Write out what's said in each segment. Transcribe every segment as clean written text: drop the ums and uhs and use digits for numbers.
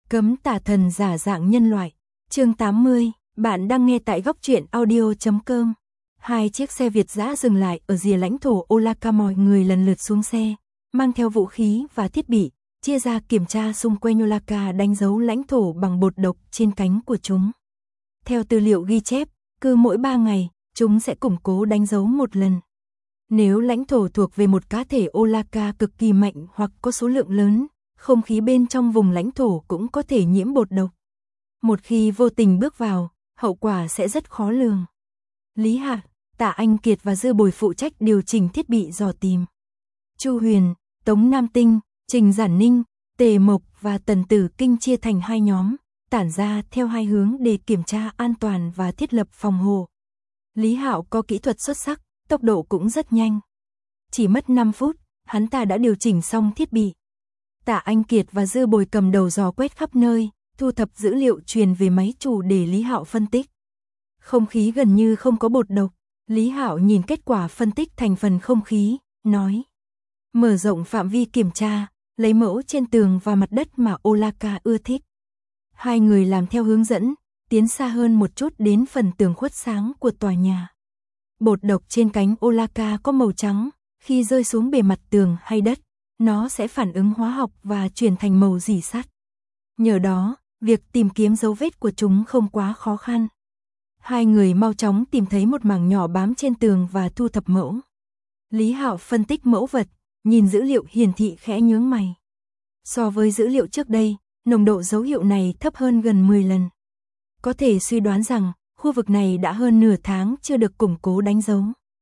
Cấm tà thần giả dạng nhân loại. Chương 80, bạn đang nghe tại góc truyện audio.com. Hai chiếc xe Việt dã dừng lại ở rìa lãnh thổ Olaka, mọi người lần lượt xuống xe, mang theo vũ khí và thiết bị, chia ra kiểm tra xung quanh Olaka, đánh dấu lãnh thổ bằng bột độc trên cánh của chúng. Theo tư liệu ghi chép, cứ mỗi 3 ngày, chúng sẽ củng cố đánh dấu một lần. Nếu lãnh thổ thuộc về một cá thể Olaka cực kỳ mạnh hoặc có số lượng lớn, không khí bên trong vùng lãnh thổ cũng có thể nhiễm bột độc. Một khi vô tình bước vào, hậu quả sẽ rất khó lường. Lý Hạc, Tạ Anh Kiệt và Dư Bồi phụ trách điều chỉnh thiết bị dò tìm. Chu Huyền, Tống Nam Tinh, Trình Giản Ninh, Tề Mộc và Tần Tử Kinh chia thành hai nhóm, tản ra theo hai hướng để kiểm tra an toàn và thiết lập phòng hộ. Lý Hạo có kỹ thuật xuất sắc, tốc độ cũng rất nhanh. Chỉ mất 5 phút, hắn ta đã điều chỉnh xong thiết bị. Tạ Anh Kiệt và Dư Bồi cầm đầu dò quét khắp nơi, thu thập dữ liệu truyền về máy chủ để Lý Hạo phân tích. Không khí gần như không có bột độc. Lý Hạo nhìn kết quả phân tích thành phần không khí, nói: mở rộng phạm vi kiểm tra, lấy mẫu trên tường và mặt đất mà Olaka ưa thích. Hai người làm theo hướng dẫn, tiến xa hơn một chút đến phần tường khuất sáng của tòa nhà. Bột độc trên cánh Olaka có màu trắng, khi rơi xuống bề mặt tường hay đất, nó sẽ phản ứng hóa học và chuyển thành màu rỉ sắt. Nhờ đó, việc tìm kiếm dấu vết của chúng không quá khó khăn. Hai người mau chóng tìm thấy một mảng nhỏ bám trên tường và thu thập mẫu. Lý Hạo phân tích mẫu vật, nhìn dữ liệu hiển thị khẽ nhướng mày. So với dữ liệu trước đây, nồng độ dấu hiệu này thấp hơn gần 10 lần. Có thể suy đoán rằng, khu vực này đã hơn nửa tháng chưa được củng cố đánh dấu.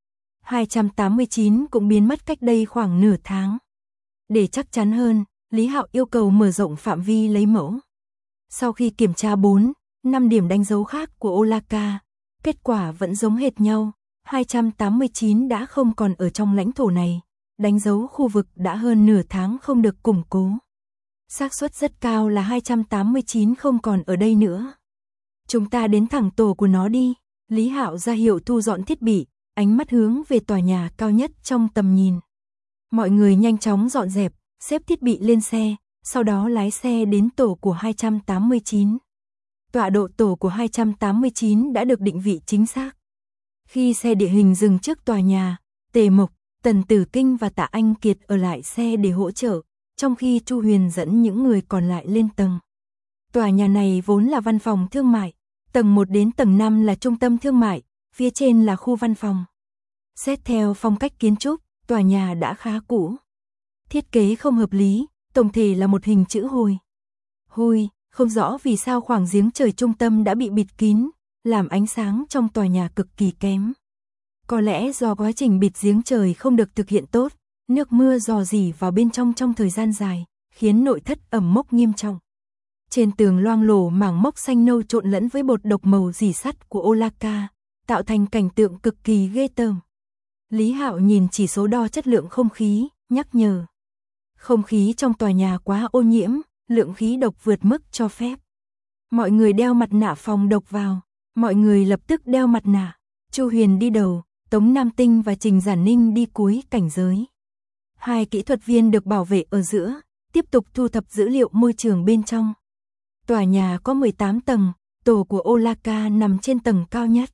289 cũng biến mất cách đây khoảng nửa tháng. Để chắc chắn hơn, Lý Hạo yêu cầu mở rộng phạm vi lấy mẫu. Sau khi kiểm tra 4-5 điểm đánh dấu khác của Olaka, kết quả vẫn giống hệt nhau, 289 đã không còn ở trong lãnh thổ này, đánh dấu khu vực đã hơn nửa tháng không được củng cố. Xác suất rất cao là 289 không còn ở đây nữa. Chúng ta đến thẳng tổ của nó đi. Lý Hạo ra hiệu thu dọn thiết bị, ánh mắt hướng về tòa nhà cao nhất trong tầm nhìn. Mọi người nhanh chóng dọn dẹp, xếp thiết bị lên xe, sau đó lái xe đến tổ của 289. Tọa độ tổ của 289 đã được định vị chính xác. Khi xe địa hình dừng trước tòa nhà, Tề Mộc, Tần Tử Kinh và Tạ Anh Kiệt ở lại xe để hỗ trợ, trong khi Chu Huyền dẫn những người còn lại lên tầng. Tòa nhà này vốn là văn phòng thương mại, tầng 1 đến tầng 5 là trung tâm thương mại, phía trên là khu văn phòng. Xét theo phong cách kiến trúc, tòa nhà đã khá cũ. Thiết kế không hợp lý, tổng thể là một hình chữ hôi, không rõ vì sao khoảng giếng trời trung tâm đã bị bịt kín, làm ánh sáng trong tòa nhà cực kỳ kém. Có lẽ do quá trình bịt giếng trời không được thực hiện tốt, nước mưa rò rỉ vào bên trong thời gian dài, khiến nội thất ẩm mốc nghiêm trọng. Trên tường loang lổ mảng mốc xanh nâu trộn lẫn với bột độc màu rỉ sắt của Olaka, tạo thành cảnh tượng cực kỳ ghê tởm. Lý Hạo nhìn chỉ số đo chất lượng không khí, nhắc nhở. Không khí trong tòa nhà quá ô nhiễm, lượng khí độc vượt mức cho phép. Mọi người đeo mặt nạ phòng độc vào. Mọi người lập tức đeo mặt nạ. Chu Huyền đi đầu, Tống Nam Tinh và Trình Giản Ninh đi cuối cảnh giới. Hai kỹ thuật viên được bảo vệ ở giữa, tiếp tục thu thập dữ liệu môi trường bên trong. Tòa nhà có 18 tầng, tổ của Olaka nằm trên tầng cao nhất.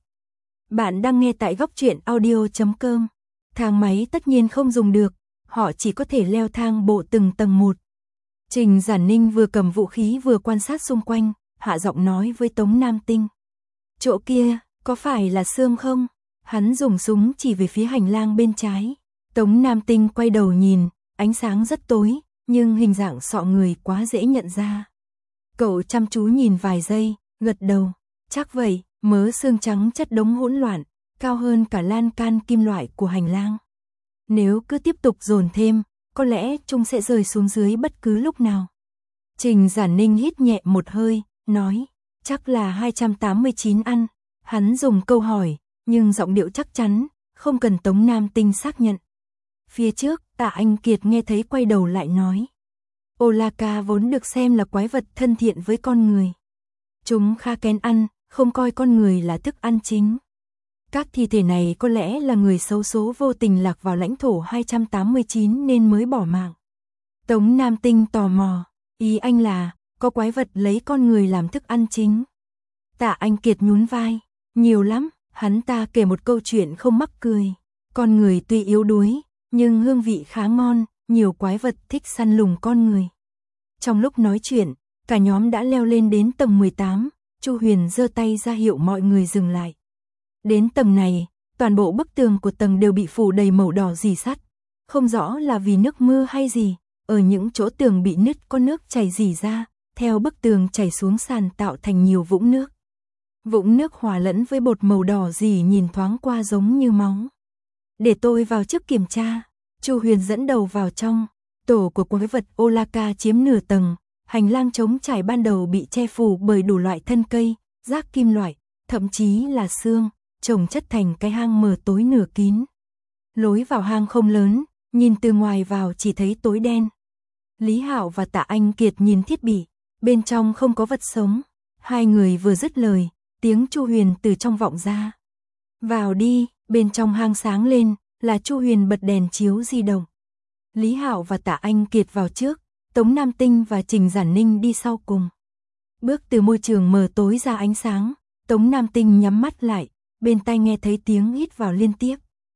Bạn đang nghe tại góc truyện audio.com. Thang máy tất nhiên không dùng được, họ chỉ có thể leo thang bộ từng tầng một. Trình Giản Ninh vừa cầm vũ khí vừa quan sát xung quanh, hạ giọng nói với Tống Nam Tinh. Chỗ kia, có phải là xương không? Hắn dùng súng chỉ về phía hành lang bên trái. Tống Nam Tinh quay đầu nhìn, ánh sáng rất tối, nhưng hình dạng sọ người quá dễ nhận ra. Cậu chăm chú nhìn vài giây, gật đầu. Chắc vậy, mớ xương trắng chất đống hỗn loạn, cao hơn cả lan can kim loại của hành lang. Nếu cứ tiếp tục dồn thêm, có lẽ chúng sẽ rơi xuống dưới bất cứ lúc nào. Trình Giản Ninh hít nhẹ một hơi, nói, chắc là 289 ăn. Hắn dùng câu hỏi, nhưng giọng điệu chắc chắn, không cần Tống Nam Tinh xác nhận. Phía trước, Tạ Anh Kiệt nghe thấy quay đầu lại nói. Olaka vốn được xem là quái vật thân thiện với con người. Chúng khá kén ăn, không coi con người là thức ăn chính. Các thi thể này có lẽ là người xấu số vô tình lạc vào lãnh thổ 289 nên mới bỏ mạng. Tống Nam Tinh tò mò, ý anh là, có quái vật lấy con người làm thức ăn chính. Tạ Anh Kiệt nhún vai, nhiều lắm, hắn ta kể một câu chuyện không mắc cười. Con người tuy yếu đuối, nhưng hương vị khá ngon, nhiều quái vật thích săn lùng con người. Trong lúc nói chuyện, cả nhóm đã leo lên đến tầng 18, Chu Huyền giơ tay ra hiệu mọi người dừng lại. Đến tầng này, toàn bộ bức tường của tầng đều bị phủ đầy màu đỏ rỉ sắt. Không rõ là vì nước mưa hay gì, ở những chỗ tường bị nứt có nước chảy rỉ ra, theo bức tường chảy xuống sàn tạo thành nhiều vũng nước. Vũng nước hòa lẫn với bột màu đỏ rỉ nhìn thoáng qua giống như máu. Để tôi vào trước kiểm tra. Chu Huyền dẫn đầu vào trong. Tổ của quái vật Olaka chiếm nửa tầng. Hành lang trống trải ban đầu bị che phủ bởi đủ loại thân cây, rác kim loại, thậm chí là xương, chồng chất thành cái hang mờ tối nửa kín. Lối vào hang không lớn, nhìn từ ngoài vào chỉ thấy tối đen. Lý Hạo và Tạ Anh Kiệt nhìn thiết bị, bên trong không có vật sống. Hai người vừa dứt lời, tiếng Chu Huyền từ trong vọng ra. Vào đi, bên trong hang sáng lên, là Chu Huyền bật đèn chiếu di động. Lý Hạo và Tạ Anh Kiệt vào trước, Tống Nam Tinh và Trình Giản Ninh đi sau cùng. Bước từ môi trường mờ tối ra ánh sáng, Tống Nam Tinh nhắm mắt lại, bên tai nghe thấy tiếng hít vào liên tiếp.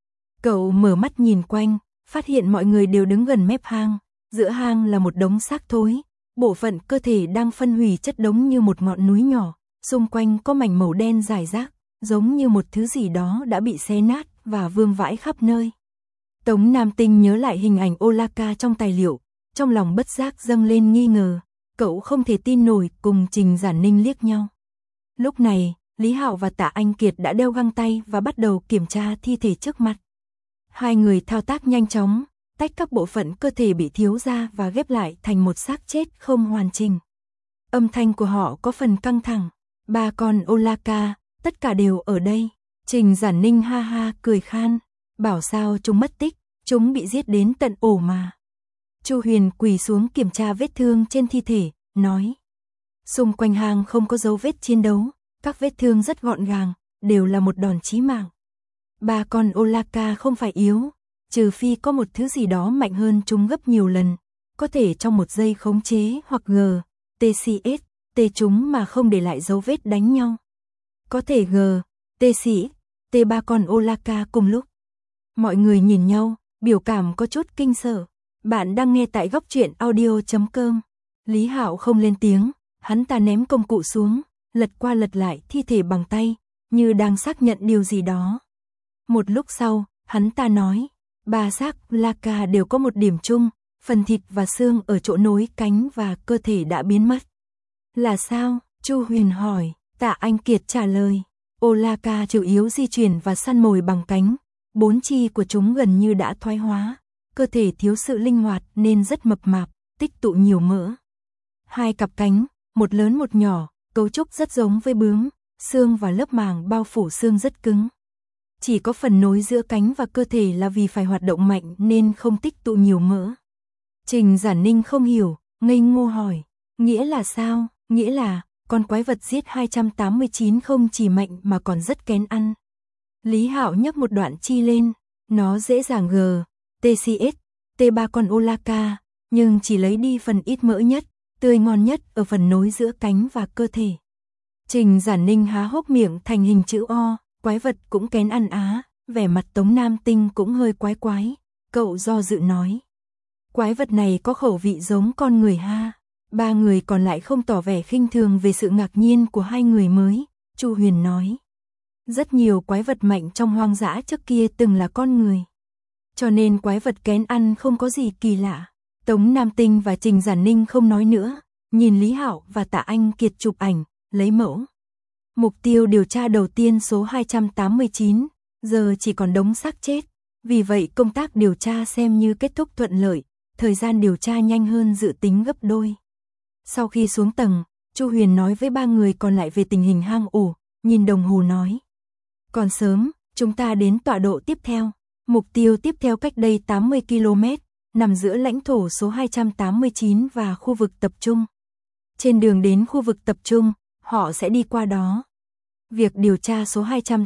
Cậu mở mắt nhìn quanh, phát hiện mọi người đều đứng gần mép hang, giữa hang là một đống xác thối, bộ phận cơ thể đang phân hủy chất đống như một ngọn núi nhỏ, xung quanh có mảnh màu đen rải rác, giống như một thứ gì đó đã bị xé nát và vương vãi khắp nơi. Tống Nam Tinh nhớ lại hình ảnh Olaka trong tài liệu, trong lòng bất giác dâng lên nghi ngờ, cậu không thể tin nổi, cùng Trình Giản Ninh liếc nhau. Lúc này, Lý Hạo và Tạ Anh Kiệt đã đeo găng tay và bắt đầu kiểm tra thi thể trước mặt. Hai người thao tác nhanh chóng, tách các bộ phận cơ thể bị thiếu ra và ghép lại thành một xác chết không hoàn chỉnh. Âm thanh của họ có phần căng thẳng. Ba con Olaka, tất cả đều ở đây. Trình Giản Ninh ha ha cười khan, bảo sao chúng mất tích, chúng bị giết đến tận ổ mà. Chu Huyền quỳ xuống kiểm tra vết thương trên thi thể, nói. Xung quanh hang không có dấu vết chiến đấu, các vết thương rất gọn gàng, đều là một đòn chí mạng. Ba con Olaka không phải yếu, trừ phi có một thứ gì đó mạnh hơn chúng gấp nhiều lần, có thể trong một giây khống chế hoặc TCS, T chúng mà không để lại dấu vết đánh nhau. Có thể TCS, T ba con Olaka cùng lúc. Mọi người nhìn nhau, biểu cảm có chút kinh sợ. Bạn đang nghe tại góc truyện audio.com. Lý Hạo không lên tiếng, hắn ta ném công cụ xuống, lật qua lật lại thi thể bằng tay, như đang xác nhận điều gì đó. Một lúc sau, hắn ta nói, ba xác Olaka đều có một điểm chung, phần thịt và xương ở chỗ nối cánh và cơ thể đã biến mất. Là sao? Chu Huyền hỏi. Tạ Anh Kiệt trả lời, Olaka chủ yếu di chuyển và săn mồi bằng cánh, bốn chi của chúng gần như đã thoái hóa, cơ thể thiếu sự linh hoạt nên rất mập mạp, tích tụ nhiều mỡ. Hai cặp cánh, một lớn một nhỏ, cấu trúc rất giống với bướm, xương và lớp màng bao phủ xương rất cứng. Chỉ có phần nối giữa cánh và cơ thể là vì phải hoạt động mạnh nên không tích tụ nhiều mỡ. Trình Giản Ninh không hiểu, ngây ngô hỏi, nghĩa là sao? Nghĩa là, con quái vật giết 289 không chỉ mạnh mà còn rất kén ăn. Lý Hạo nhấc một đoạn chi lên, nó dễ dàng TCS, T3 con Olaka, nhưng chỉ lấy đi phần ít mỡ nhất, tươi ngon nhất ở phần nối giữa cánh và cơ thể. Trình Giản Ninh há hốc miệng thành hình chữ O, quái vật cũng kén ăn á, vẻ mặt Tống Nam Tinh cũng hơi quái quái, cậu do dự nói. Quái vật này có khẩu vị giống con người ha. Ba người còn lại không tỏ vẻ khinh thường về sự ngạc nhiên của hai người mới, Chu Huyền nói. Rất nhiều quái vật mạnh trong hoang dã trước kia từng là con người. Cho nên quái vật kén ăn không có gì kỳ lạ. Tống Nam Tinh và Trình Giản Ninh không nói nữa, nhìn Lý Hạo và Tạ Anh Kiệt chụp ảnh, lấy mẫu. Mục tiêu điều tra đầu tiên số 289, giờ chỉ còn đống xác chết. Vì vậy công tác điều tra xem như kết thúc thuận lợi, thời gian điều tra nhanh hơn dự tính gấp đôi. Sau khi xuống tầng, Chu Huyền nói với ba người còn lại về tình hình hang ổ, nhìn đồng hồ nói. Còn sớm, chúng ta đến tọa độ tiếp theo. Mục tiêu tiếp theo cách đây 80 km, nằm giữa lãnh thổ số 289 và khu vực tập trung. Trên đường đến khu vực tập trung, họ sẽ đi qua đó. Việc điều tra số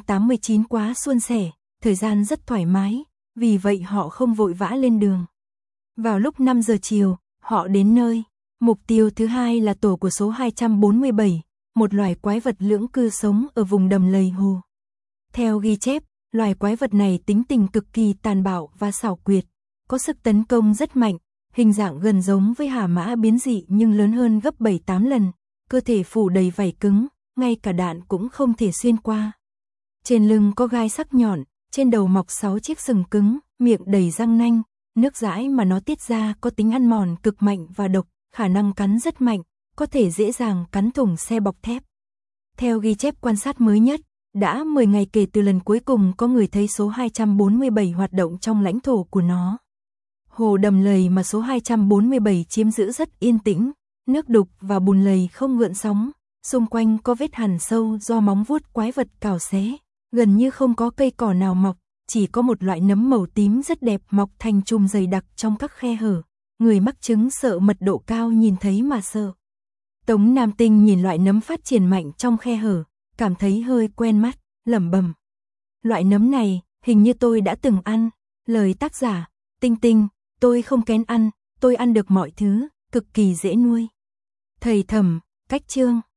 289 quá suôn sẻ, thời gian rất thoải mái, vì vậy họ không vội vã lên đường. Vào lúc 5 giờ chiều, họ đến nơi. Mục tiêu thứ hai là tổ của số 247, một loài quái vật lưỡng cư sống ở vùng đầm lầy hồ. Theo ghi chép, loài quái vật này tính tình cực kỳ tàn bạo và xảo quyệt, có sức tấn công rất mạnh, hình dạng gần giống với hà mã biến dị nhưng lớn hơn gấp 7-8 lần, cơ thể phủ đầy vảy cứng, ngay cả đạn cũng không thể xuyên qua. Trên lưng có gai sắc nhọn, trên đầu mọc 6 chiếc sừng cứng, miệng đầy răng nanh, nước dãi mà nó tiết ra có tính ăn mòn cực mạnh và độc, khả năng cắn rất mạnh, có thể dễ dàng cắn thủng xe bọc thép. Theo ghi chép quan sát mới nhất, đã 10 ngày kể từ lần cuối cùng có người thấy số 247 hoạt động trong lãnh thổ của nó. Hồ đầm lầy mà số 247 chiếm giữ rất yên tĩnh, nước đục và bùn lầy không gợn sóng, xung quanh có vết hằn sâu do móng vuốt quái vật cào xé, gần như không có cây cỏ nào mọc, chỉ có một loại nấm màu tím rất đẹp mọc thành chùm dày đặc trong các khe hở. Người mắc chứng sợ mật độ cao nhìn thấy mà sợ. Tống Nam Tinh nhìn loại nấm phát triển mạnh trong khe hở, cảm thấy hơi quen mắt, lẩm bẩm. Loại nấm này, hình như tôi đã từng ăn. Lời tác giả, Tinh Tinh, tôi không kén ăn, tôi ăn được mọi thứ, cực kỳ dễ nuôi. Thầy Thẩm, cách chương.